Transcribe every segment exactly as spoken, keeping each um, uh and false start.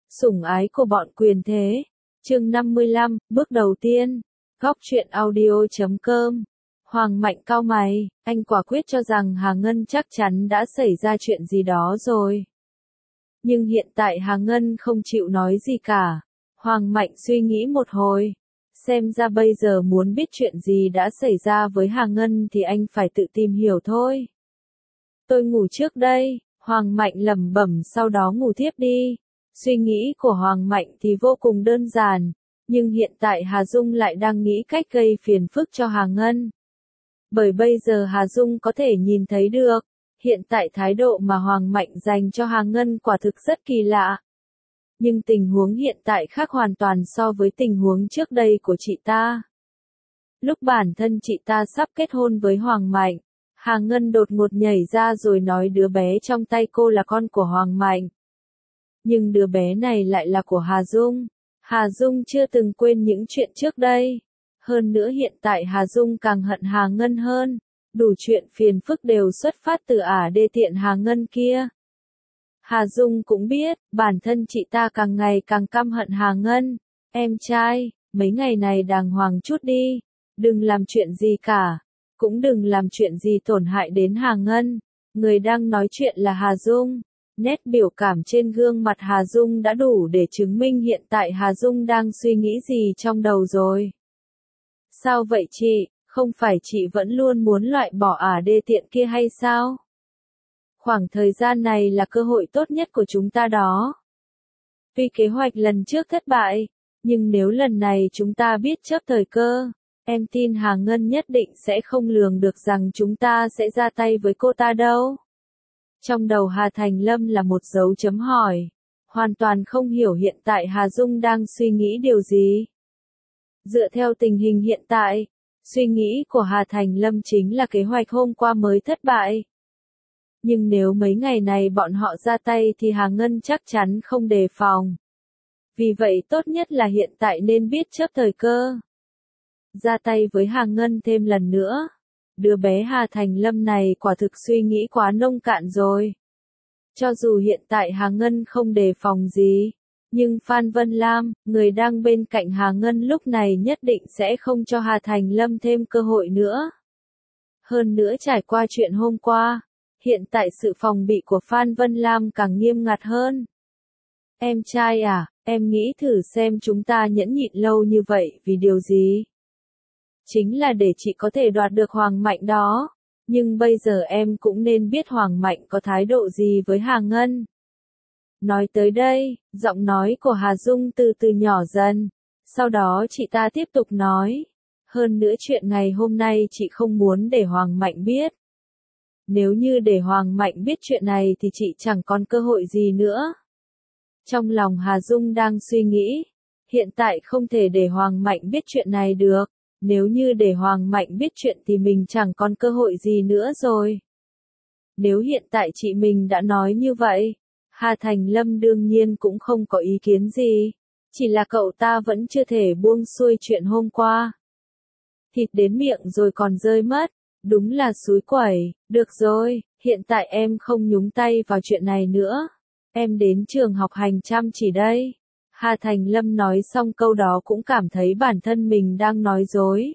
Sủng ái của bọn quyền thế. Chương năm mươi lăm, bước đầu tiên. Góc truyện audio chấm com. Hoàng Mạnh cau mày, anh quả quyết cho rằng Hà Ngân chắc chắn đã xảy ra chuyện gì đó rồi. Nhưng hiện tại Hà Ngân không chịu nói gì cả. Hoàng Mạnh suy nghĩ một hồi. Xem ra bây giờ muốn biết chuyện gì đã xảy ra với Hà Ngân thì anh phải tự tìm hiểu thôi. Tôi ngủ trước đây, Hoàng Mạnh lẩm bẩm sau đó ngủ thiếp đi. Suy nghĩ của Hoàng Mạnh thì vô cùng đơn giản, nhưng hiện tại Hà Dung lại đang nghĩ cách gây phiền phức cho Hà Ngân. Bởi bây giờ Hà Dung có thể nhìn thấy được, hiện tại thái độ mà Hoàng Mạnh dành cho Hà Ngân quả thực rất kỳ lạ. Nhưng tình huống hiện tại khác hoàn toàn so với tình huống trước đây của chị ta. Lúc bản thân chị ta sắp kết hôn với Hoàng Mạnh, Hà Ngân đột ngột nhảy ra rồi nói đứa bé trong tay cô là con của Hoàng Mạnh. Nhưng đứa bé này lại là của Hà Dung. Hà Dung chưa từng quên những chuyện trước đây. Hơn nữa hiện tại Hà Dung càng hận Hà Ngân hơn. Đủ chuyện phiền phức đều xuất phát từ ả đê tiện Hà Ngân kia. Hà Dung cũng biết, bản thân chị ta càng ngày càng căm hận Hà Ngân. Em trai, mấy ngày này đàng hoàng chút đi. Đừng làm chuyện gì cả. Cũng đừng làm chuyện gì tổn hại đến Hà Ngân. Người đang nói chuyện là Hà Dung. Nét biểu cảm trên gương mặt Hà Dung đã đủ để chứng minh hiện tại Hà Dung đang suy nghĩ gì trong đầu rồi. Sao vậy chị, không phải chị vẫn luôn muốn loại bỏ ả đê tiện kia hay sao? Khoảng thời gian này là cơ hội tốt nhất của chúng ta đó. Tuy kế hoạch lần trước thất bại, nhưng nếu lần này chúng ta biết chớp thời cơ, em tin Hà Ngân nhất định sẽ không lường được rằng chúng ta sẽ ra tay với cô ta đâu. Trong đầu Hà Thành Lâm là một dấu chấm hỏi, hoàn toàn không hiểu hiện tại Hà Dung đang suy nghĩ điều gì. Dựa theo tình hình hiện tại, suy nghĩ của Hà Thành Lâm chính là kế hoạch hôm qua mới thất bại. Nhưng nếu mấy ngày này bọn họ ra tay thì Hà Ngân chắc chắn không đề phòng. Vì vậy tốt nhất là hiện tại nên biết chớp thời cơ. Ra tay với Hà Ngân thêm lần nữa. Đứa bé Hà Thành Lâm này quả thực suy nghĩ quá nông cạn rồi. Cho dù hiện tại Hà Ngân không đề phòng gì, nhưng Phan Vân Lam, người đang bên cạnh Hà Ngân lúc này nhất định sẽ không cho Hà Thành Lâm thêm cơ hội nữa. Hơn nữa trải qua chuyện hôm qua, hiện tại sự phòng bị của Phan Vân Lam càng nghiêm ngặt hơn. Em trai à, em nghĩ thử xem chúng ta nhẫn nhịn lâu như vậy vì điều gì? Chính là để chị có thể đoạt được Hoàng Mạnh đó. Nhưng bây giờ em cũng nên biết Hoàng Mạnh có thái độ gì với Hà Ngân. Nói tới đây, giọng nói của Hà Dung từ từ nhỏ dần. Sau đó chị ta tiếp tục nói. Hơn nữa chuyện ngày hôm nay chị không muốn để Hoàng Mạnh biết. Nếu như để Hoàng Mạnh biết chuyện này thì chị chẳng còn cơ hội gì nữa. Trong lòng Hà Dung đang suy nghĩ. Hiện tại không thể để Hoàng Mạnh biết chuyện này được. Nếu như để Hoàng Mạnh biết chuyện thì mình chẳng còn cơ hội gì nữa rồi. Nếu hiện tại chị mình đã nói như vậy, Hà Thành Lâm đương nhiên cũng không có ý kiến gì. Chỉ là cậu ta vẫn chưa thể buông xuôi chuyện hôm qua. Thịt đến miệng rồi còn rơi mất. Đúng là xúi quẩy. Được rồi, hiện tại em không nhúng tay vào chuyện này nữa. Em đến trường học hành chăm chỉ đây. Hà Thành Lâm nói xong câu đó cũng cảm thấy bản thân mình đang nói dối.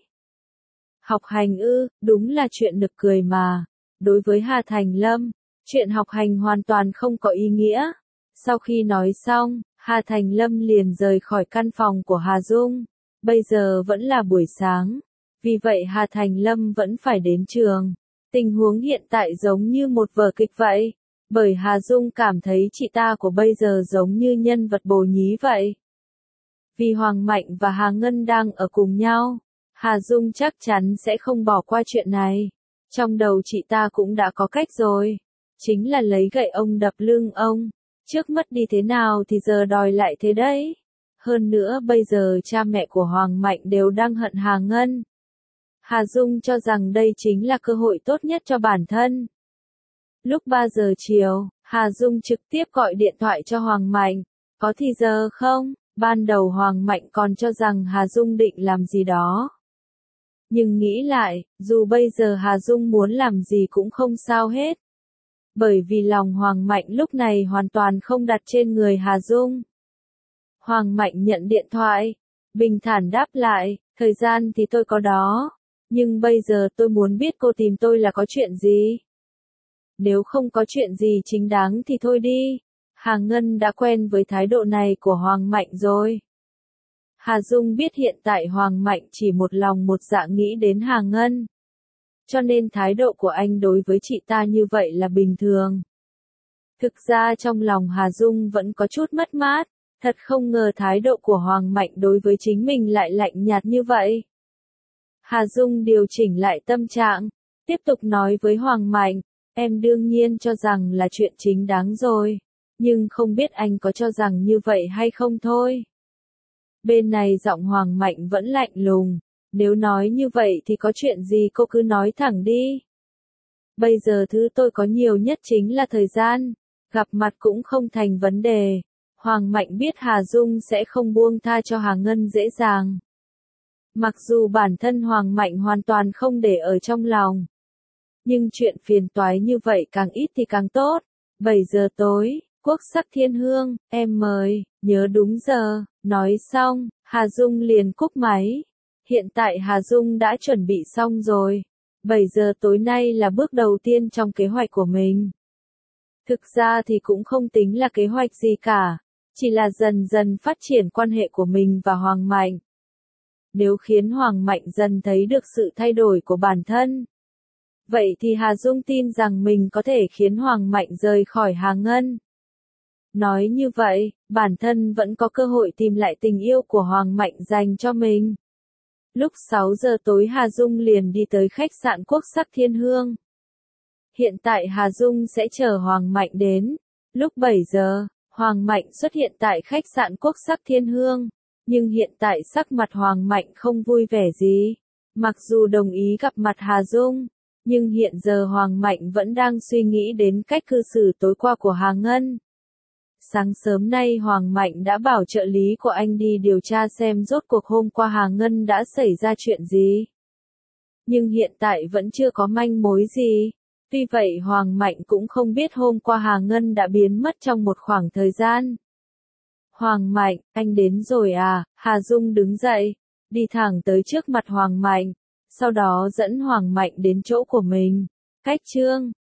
Học hành ư, đúng là chuyện nực cười mà. Đối với Hà Thành Lâm, chuyện học hành hoàn toàn không có ý nghĩa. Sau khi nói xong, Hà Thành Lâm liền rời khỏi căn phòng của Hà Dung. Bây giờ vẫn là buổi sáng. Vì vậy Hà Thành Lâm vẫn phải đến trường. Tình huống hiện tại giống như một vở kịch vậy. Bởi Hà Dung cảm thấy chị ta của bây giờ giống như nhân vật bồ nhí vậy. Vì Hoàng Mạnh và Hà Ngân đang ở cùng nhau, Hà Dung chắc chắn sẽ không bỏ qua chuyện này. Trong đầu chị ta cũng đã có cách rồi. Chính là lấy gậy ông đập lưng ông. Trước mất đi thế nào thì giờ đòi lại thế đấy. Hơn nữa bây giờ cha mẹ của Hoàng Mạnh đều đang hận Hà Ngân. Hà Dung cho rằng đây chính là cơ hội tốt nhất cho bản thân. Lúc ba giờ chiều, Hà Dung trực tiếp gọi điện thoại cho Hoàng Mạnh. Có thì giờ không? Ban đầu Hoàng Mạnh còn cho rằng Hà Dung định làm gì đó. Nhưng nghĩ lại, dù bây giờ Hà Dung muốn làm gì cũng không sao hết. Bởi vì lòng Hoàng Mạnh lúc này hoàn toàn không đặt trên người Hà Dung. Hoàng Mạnh nhận điện thoại, bình thản đáp lại, thời gian thì tôi có đó, nhưng bây giờ tôi muốn biết cô tìm tôi là có chuyện gì. Nếu không có chuyện gì chính đáng thì thôi đi. Hà Ngân đã quen với thái độ này của Hoàng Mạnh rồi. Hà Dung biết hiện tại Hoàng Mạnh chỉ một lòng một dạ nghĩ đến Hà Ngân. Cho nên thái độ của anh đối với chị ta như vậy là bình thường. Thực ra trong lòng Hà Dung vẫn có chút mất mát, thật không ngờ thái độ của Hoàng Mạnh đối với chính mình lại lạnh nhạt như vậy. Hà Dung điều chỉnh lại tâm trạng, tiếp tục nói với Hoàng Mạnh, em đương nhiên cho rằng là chuyện chính đáng rồi, nhưng không biết anh có cho rằng như vậy hay không thôi. Bên này giọng Hoàng Mạnh vẫn lạnh lùng, nếu nói như vậy thì có chuyện gì cô cứ nói thẳng đi. Bây giờ thứ tôi có nhiều nhất chính là thời gian, gặp mặt cũng không thành vấn đề. Hoàng Mạnh biết Hà Dung sẽ không buông tha cho Hà Ngân dễ dàng. Mặc dù bản thân Hoàng Mạnh hoàn toàn không để ở trong lòng. Nhưng chuyện phiền toái như vậy càng ít thì càng tốt. bảy giờ tối, Quốc Sắc Thiên Hương, em mời, nhớ đúng giờ. Nói xong, Hà Dung liền cúp máy. Hiện tại Hà Dung đã chuẩn bị xong rồi. bảy giờ tối nay là bước đầu tiên trong kế hoạch của mình. Thực ra thì cũng không tính là kế hoạch gì cả. Chỉ là dần dần phát triển quan hệ của mình và Hoàng Mạnh. Nếu khiến Hoàng Mạnh dần thấy được sự thay đổi của bản thân. Vậy thì Hà Dung tin rằng mình có thể khiến Hoàng Mạnh rời khỏi Hà Ngân. Nói như vậy, bản thân vẫn có cơ hội tìm lại tình yêu của Hoàng Mạnh dành cho mình. Lúc sáu giờ tối Hà Dung liền đi tới khách sạn Quốc Sắc Thiên Hương. Hiện tại Hà Dung sẽ chờ Hoàng Mạnh đến. Lúc bảy giờ, Hoàng Mạnh xuất hiện tại khách sạn Quốc Sắc Thiên Hương. Nhưng hiện tại sắc mặt Hoàng Mạnh không vui vẻ gì. Mặc dù đồng ý gặp mặt Hà Dung, nhưng hiện giờ Hoàng Mạnh vẫn đang suy nghĩ đến cách cư xử tối qua của Hà Ngân. Sáng sớm nay Hoàng Mạnh đã bảo trợ lý của anh đi điều tra xem rốt cuộc hôm qua Hà Ngân đã xảy ra chuyện gì. Nhưng hiện tại vẫn chưa có manh mối gì. Tuy vậy Hoàng Mạnh cũng không biết hôm qua Hà Ngân đã biến mất trong một khoảng thời gian. Hoàng Mạnh, anh đến rồi à? Hà Dung đứng dậy, đi thẳng tới trước mặt Hoàng Mạnh, sau đó dẫn Hoàng Mạnh đến chỗ của mình. Cách chương